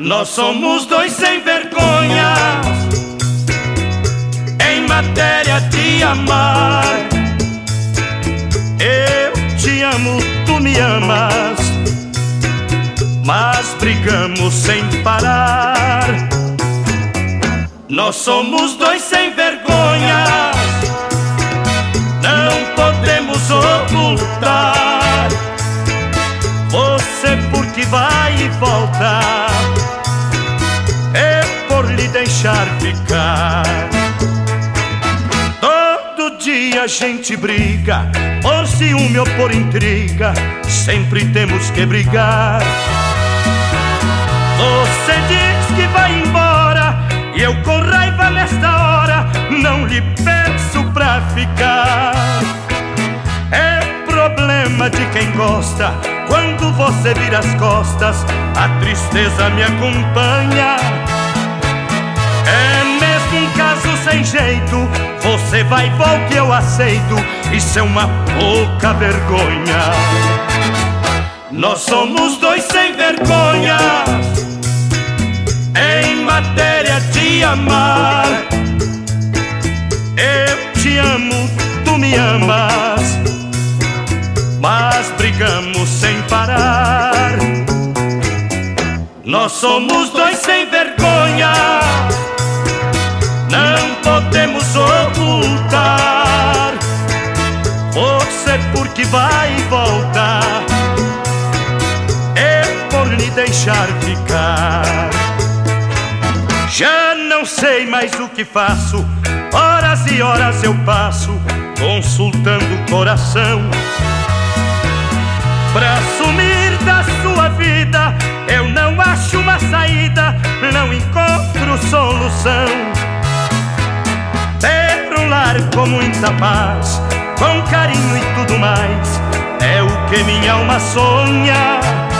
Nós somos dois sem vergonhas em matéria de amar. Eu te amo, tu me amas, mas brigamos sem parar. Nós somos dois sem vergonhas, não podemos ocultar. Você porque vai e volta, é por lhe deixar ficar. Todo dia a gente briga, por ciúme ou por intriga, sempre temos que brigar. Você diz que vai embora e eu com raiva nesta hora não lhe peço pra ficar. É problema de quem gosta, quando você vira as costas a tristeza me acompanha. É mesmo um caso sem jeito, você vai e volta e eu aceito, isso é uma pouca vergonha. Nós somos dois sem vergonhas em matéria de amar. Eu te amo, tu me amas, mas brigamos sem parar. Nós somos dois sem vergonha, não podemos ocultar. Você porque vai e volta, é por lhe deixar ficar. Já não sei mais o que faço, horas e horas eu passo consultando o coração. Pra sumir da sua vida eu não acho uma saída, não encontro solução. Ter um lar com muita paz, com carinho e tudo mais, é o que minha alma sonha.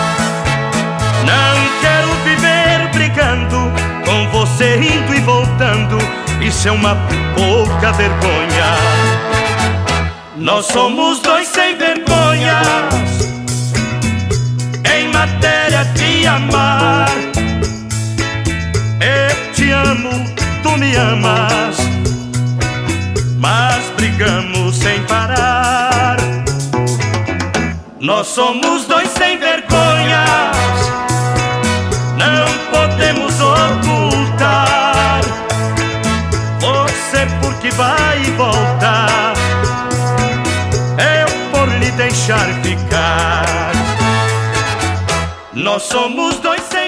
Não quero viver brigando, com você indo e voltando, isso é uma pouca vergonha. Nós somos dois sem vergonhas em matéria de amar. Eu te amo, tu me amas, mas brigamos sem parar. Nós somos dois sem vergonhas, não podemos ocultar. Você porque vai e volta, eu por lhe deixar ficar. Nós somos dois sem